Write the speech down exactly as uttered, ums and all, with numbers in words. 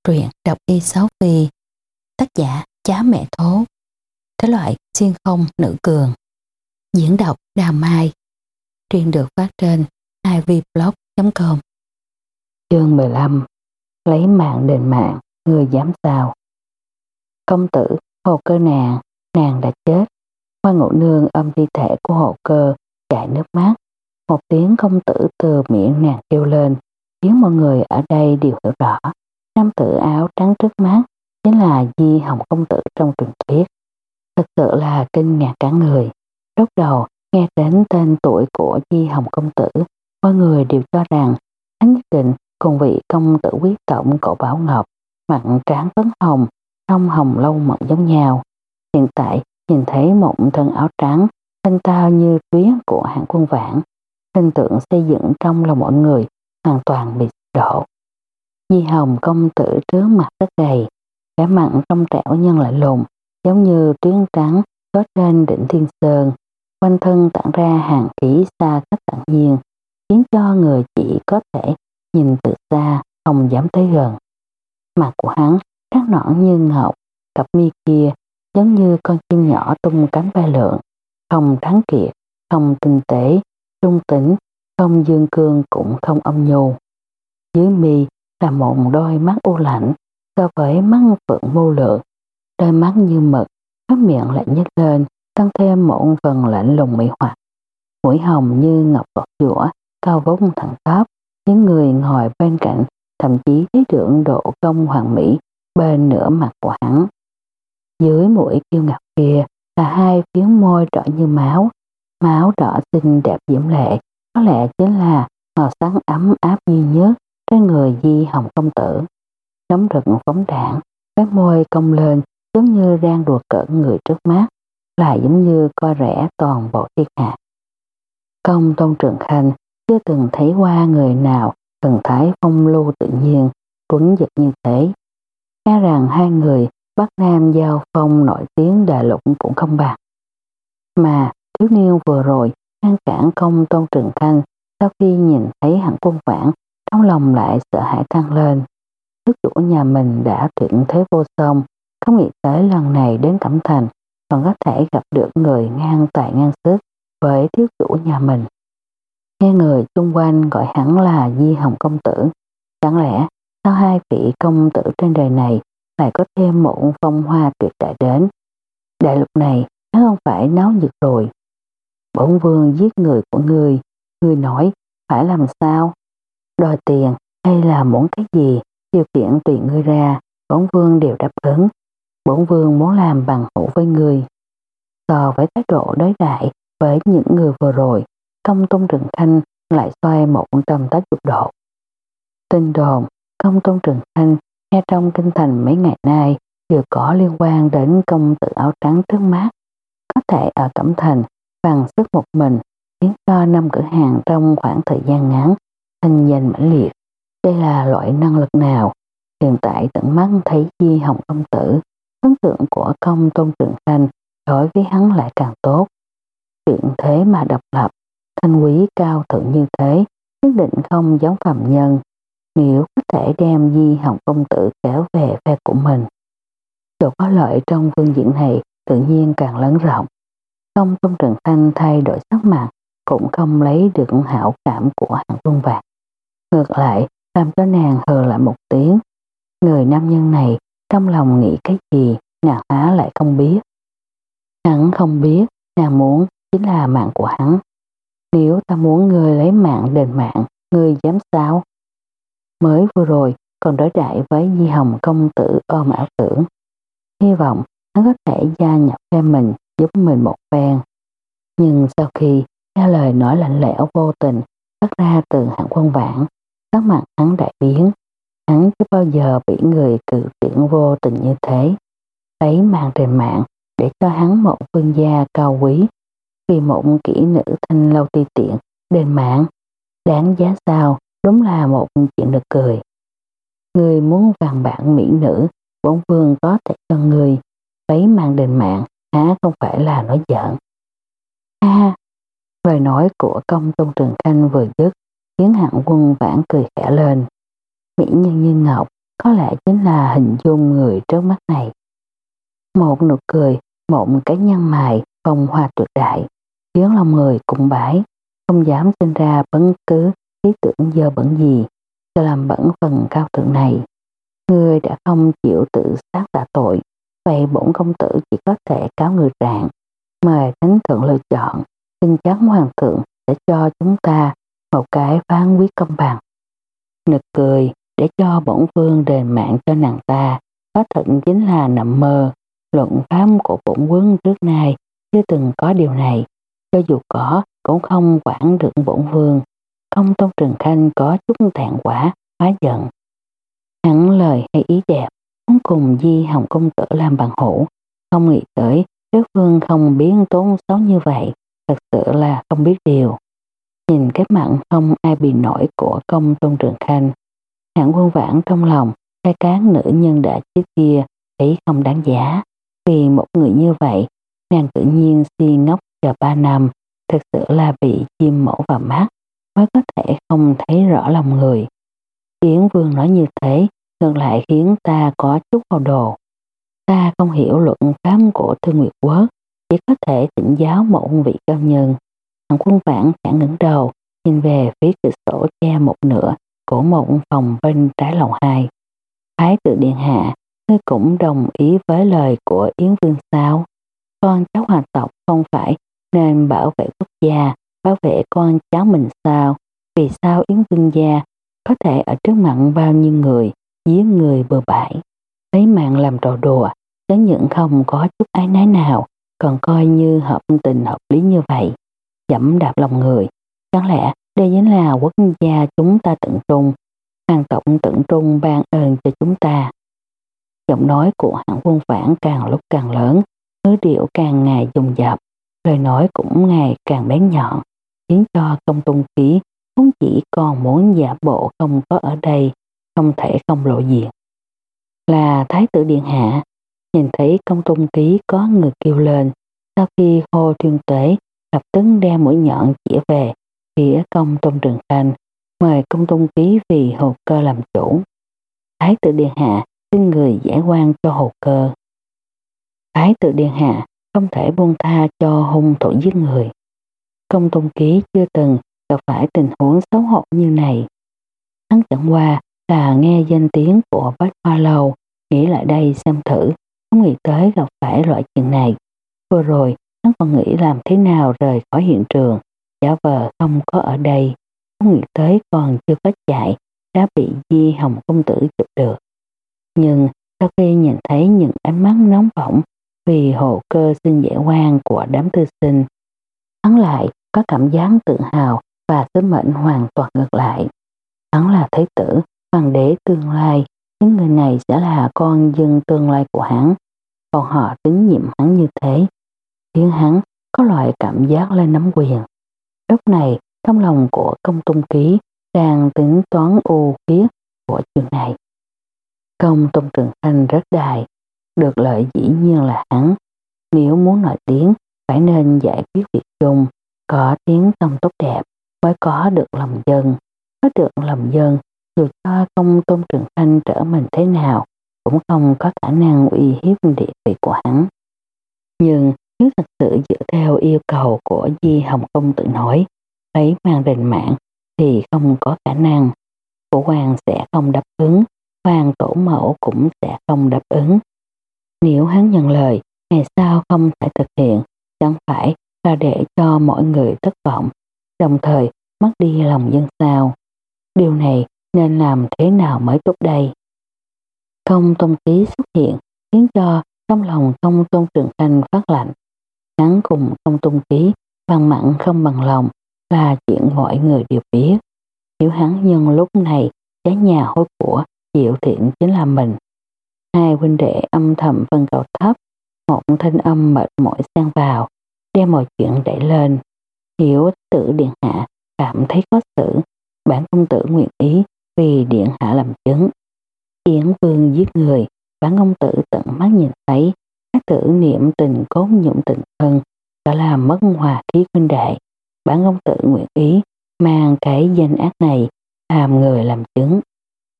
Truyện đọc y sáu phi. Tác giả Chá Mẹ Thố. Thể loại xuyên không nữ cường. Diễn đọc Đào Mai. Truyện được phát trên i vê blog chấm com. Chương mười lăm. Lấy mạng đền mạng, người dám sao? Công tử, Hồ Cơ nàng, nàng đã chết. Hoa Ngũ Nương ôm thi thể của Hồ Cơ, chảy nước mắt. Một tiếng công tử từ miệng nàng kêu lên, khiến mọi người ở đây đều hiểu rõ. Nam tử áo trắng trước mắt chính là Di Hồng công tử trong truyền thuyết. Thực sự là kinh ngạc cả người. Lúc đầu nghe đến tên tuổi của Di Hồng công tử, mọi người đều cho rằng hắn nhất định cùng vị công tử quyết tổng cổ Bảo Ngọc, mặt trán phấn hồng, trong hồng lâu mộng giống nhau. Hiện tại nhìn thấy một thân áo trắng, thanh tao như tuyến của hạng Quân Vãn, hình tượng xây dựng trong lòng mọi người hoàn toàn bị đổ. Di Hồng công tử trước mặt rất gầy, vẻ mặt trong trẻo nhưng lại lùn, giống như tuyến trắng có trên đỉnh Thiên Sơn, quanh thân tản ra hàn khí xa cách tự nhiên, khiến cho người chỉ có thể nhìn từ xa, không dám tới gần. Mặt của hắn trắng nõn như ngọc, cặp mi kia giống như con chim nhỏ tung cánh bay lượn, không thắng kiệt, không tinh tế, trung tĩnh, không dương cương cũng không âm nhu. Dưới mi là một đôi mắt u lạnh, so với mắt phượng vô lượng, đôi mắt như mực, khóe miệng lại nhếch lên, tăng thêm một phần lạnh lùng mị hoặc. Mũi hồng như ngọc bọt dũa, cao vút thẳng tắp, những người ngồi bên cạnh thậm chí thấy được độ cong hoàn mỹ bên nửa mặt của hắn. Dưới mũi kiêu ngạo kia là hai phiến môi đỏ như máu, máu đỏ xinh đẹp diễm lệ, có lẽ chính là màu sắc ấm áp duy nhất trên người Di Hồng công tử. Nóng rực phóng đảng, cái môi cong lên giống như đang đùa cợt người trước mắt, lại giống như coi rẻ toàn bộ thiên hạ. Công Tôn Trường Khanh chưa từng thấy qua người nào thần thái phong lưu tự nhiên, tuấn giật như thế. Nghe rằng hai người Bắc Nam giao phong nổi tiếng đại lục cũng không bằng. Mà thiếu niên vừa rồi ngăn cản Công Tôn Trường Khanh, sau khi nhìn thấy hạng Quân Vãn, trong lòng lại sợ hãi thăng lên. Thiếu chủ nhà mình đã tuyệt thế vô song, không nghĩ tới lần này đến Cẩm Thành còn có thể gặp được người ngang tài ngang sức với thiếu chủ nhà mình. Nghe người xung quanh gọi hắn là Di Hồng công tử, chẳng lẽ sau hai vị công tử trên đời này lại có thêm một phong hoa tuyệt đại đến? Đại lục này nó không phải náo nhiệt rồi. Bổn vương giết người của ngươi, ngươi nói phải làm sao? Đòi tiền hay là muốn cái gì, điều kiện tùy ngươi ra, bổn vương đều đáp ứng. Bổn vương muốn làm bằng hữu với ngươi. So với thái độ đối đại với những người vừa rồi, Công Tôn Trường Khanh lại xoay một trăm tám mươi độ. Tin đồn Công Tôn Trường Khanh nghe trong kinh thành mấy ngày nay đều có liên quan đến công tử áo trắng trước mắt, có thể ở Cẩm Thành bằng sức một mình khiến cho năm cửa hàng trong khoảng thời gian ngắn thành danh mãnh liệt. Đây là loại năng lực nào? Hiện tại tận mắt thấy Di Hồng công tử, ấn tượng của Công Tôn Trường Khanh đối với hắn lại càng tốt. Chuyện thế mà độc lập, thanh quý cao thượng như thế, nhất định không giống phàm nhân. Nếu có thể đem Di Hồng công tử kéo về phe của mình, chỗ có lợi trong phương diện này tự nhiên càng lớn rộng. Công Tôn Trường Khanh thay đổi sắc mặt cũng không lấy được hảo cảm của hạng Quân Vãn. Ngược lại làm cho nàng hừ lại một tiếng. Người nam nhân này trong lòng nghĩ cái gì nàng há lại không biết. Hắn không biết nàng muốn chính là mạng của hắn. Nếu ta muốn ngươi lấy mạng đền mạng, ngươi dám sao? Mới vừa rồi còn đối đại với Di Hồng công tử ôm ảo tưởng, hy vọng hắn có thể gia nhập phe mình, giúp mình một phen. Nhưng sau khi nghe lời nói lạnh lẽo vô tình phát ra từ hạng Quân Vãn, sắc mặt hắn đại biến. Hắn chưa bao giờ bị người cự tuyệt vô tình như thế, lấy mạng đền mạng để cho hắn một vương gia cao quý, vì một kỹ nữ thanh lâu ti tiện đền mạng. Đáng giá sao? Đúng là một chuyện được cười. Người muốn vàng bạc mỹ nữ, bổn vương có thể cho người lấy mạng đền mạng, há không phải là nói giỡn. Ha! Lời nói của Công Tôn Trường Khanh vừa dứt khiến hạng Quân Vãn cười khẽ lên. Mỹ nhân như ngọc, có lẽ chính là hình dung người trước mắt này. Một nụ cười, một cái nhăn mày phong hoa tuyệt đại, khiến lòng người cũng bãi, không dám sinh ra bất cứ ý tưởng dơ bẩn gì cho làm bẩn phần cao thượng này. Ngươi đã không chịu tự sát tạ tội, vậy bổn công tử chỉ có thể cáo người trạng, mời thánh thượng lựa chọn, xin chắc hoàng thượng sẽ cho chúng ta một cái phán quyết công bằng. Nực cười, để cho bổn vương đền mạng cho nàng ta, có thật chính là nằm mơ. Luận pháp của bổn vương trước nay chưa từng có điều này, cho dù có cũng không quản được bổn vương. Công Tôn Trường Khanh có chút thẹn quá, hóa giận. Hắn lời hay ý đẹp, muốn cùng Di Hồng công tử làm bằng hữu, không nghĩ tới đối phương không biến tốn xấu như vậy, thật sự là không biết điều. Nhìn cái mặt không ai bị nổi của Công Tôn Trường Khanh, Hạng Quân Vãn trong lòng cái cán nữ nhân đã chết kia thấy không đáng giá. Vì một người như vậy, nàng tự nhiên si ngốc chờ ba năm, thực sự là bị chim mổ vào mắt, mới có thể không thấy rõ lòng người. Yến Vương nói như thế, ngược lại khiến ta có chút hồ đồ. Ta không hiểu luận pháp của Thư Nguyệt Quốc, chỉ có thể thỉnh giáo một vị cao nhân. Hạng Quân Vãn khẽ ngẩng đầu, nhìn về phía cửa sổ che một nửa của một phòng bên trái lầu hai. Thái tử điện hạ, ngươi cũng đồng ý với lời của Yến Vương sao? Con cháu hoàng tộc không phải nên bảo vệ quốc gia, bảo vệ con cháu mình sao? Vì sao Yến Vương gia có thể ở trước mặt bao nhiêu người giết người bừa bãi, lấy mạng làm trò đùa, chẳng những không có chút ái nái nào, còn coi như hợp tình hợp lý như vậy, dẫm đạp lòng người. Chẳng lẽ đây chính là quốc gia chúng ta tận trung, hoàng tộc tận trung ban ơn cho chúng ta? Giọng nói của Hạng Quân Vãn càng lúc càng lớn, ngữ điệu càng ngày dồn dập, lời nói cũng ngày càng bén nhọn, khiến cho Công Tôn Ký vốn chỉ còn muốn giả bộ không có ở đây, không thể không lộ diện. Là Thái tử điện hạ. Nhìn thấy Công Tôn Ký có người kêu lên, sau khi hô Thiên Tuế lập tức đem mũi nhọn chỉ về phía Công Tôn Trường Khanh, mời Công Tôn Ký vì Hồ Cơ làm chủ. Thái tử điện hạ xin người giải oan cho Hồ Cơ. Thái tử điện hạ không thể buông tha cho hung thủ giết người. Công Tôn Ký chưa từng gặp phải tình huống xấu hổ như này. Hắn chẳng qua là nghe danh tiếng của Bách Hoa Lâu, nghĩ lại đây xem thử, không nghĩ tới gặp phải loại chuyện này. Vừa rồi hắn còn nghĩ làm thế nào rời khỏi hiện trường, giả vờ không có ở đây, không nghĩ tới còn chưa có chạy đã bị Di Hồng công tử chụp được. Nhưng sau khi nhìn thấy những ánh mắt nóng bỏng vì Hồ Cơ xin giải oan của đám thư sinh, hắn lại có cảm giác tự hào và sứ mệnh hoàn toàn ngược lại. Hắn là thái tử, hoàng đế tương lai, những người này sẽ là con dân tương lai của hắn, còn họ tín nhiệm hắn như thế, khiến hắn có loại cảm giác lên nắm quyền. Lúc này, trong lòng của Công Tôn Ký đang tính toán ưu khiết của chuyện này. Công Tôn Trường Khanh rất đài, được lợi dĩ nhiên là hắn. Nếu muốn nổi tiếng, phải nên giải quyết việc chung, có tiếng tông tốt đẹp mới có được lòng dân. Có được lòng dân, dù cho Công Tôn Trường Khanh trở mình thế nào, cũng không có khả năng uy hiếp địa vị của hắn. Nhưng nếu thật sự dựa theo yêu cầu của Di Hồng công tử nói, lấy mang đền mạng thì không có khả năng. Phụ hoàng sẽ không đáp ứng, hoàng tổ mẫu cũng sẽ không đáp ứng. Nếu hắn nhận lời, ngày sau không thể thực hiện, chẳng phải là để cho mọi người thất vọng, đồng thời mất đi lòng dân sao. Điều này nên làm thế nào mới tốt đây? Công Tôn Ký xuất hiện khiến cho trong lòng Công Tôn Trường Khanh phát lạnh. Hắn cùng Công Tôn Ký bằng mặn không bằng lòng là chuyện mọi người đều biết. Nếu hắn nhân lúc này cháy nhà hối của chịu thiện chính là mình. Hai huynh đệ âm thầm phân cầu thấp, một thanh âm mệt mỏi xen vào, đem mọi chuyện đẩy lên. Hiểu tử điện hạ cảm thấy khó xử, bản công tử nguyện ý vì điện hạ làm chứng. Yến Vương giết người, bản công tử tận mắt nhìn thấy, các tử niệm tình cốt nhụng tình thân, đã làm mất hòa khí huynh đệ. Bản công tử nguyện ý mang cái danh ác này làm người làm chứng.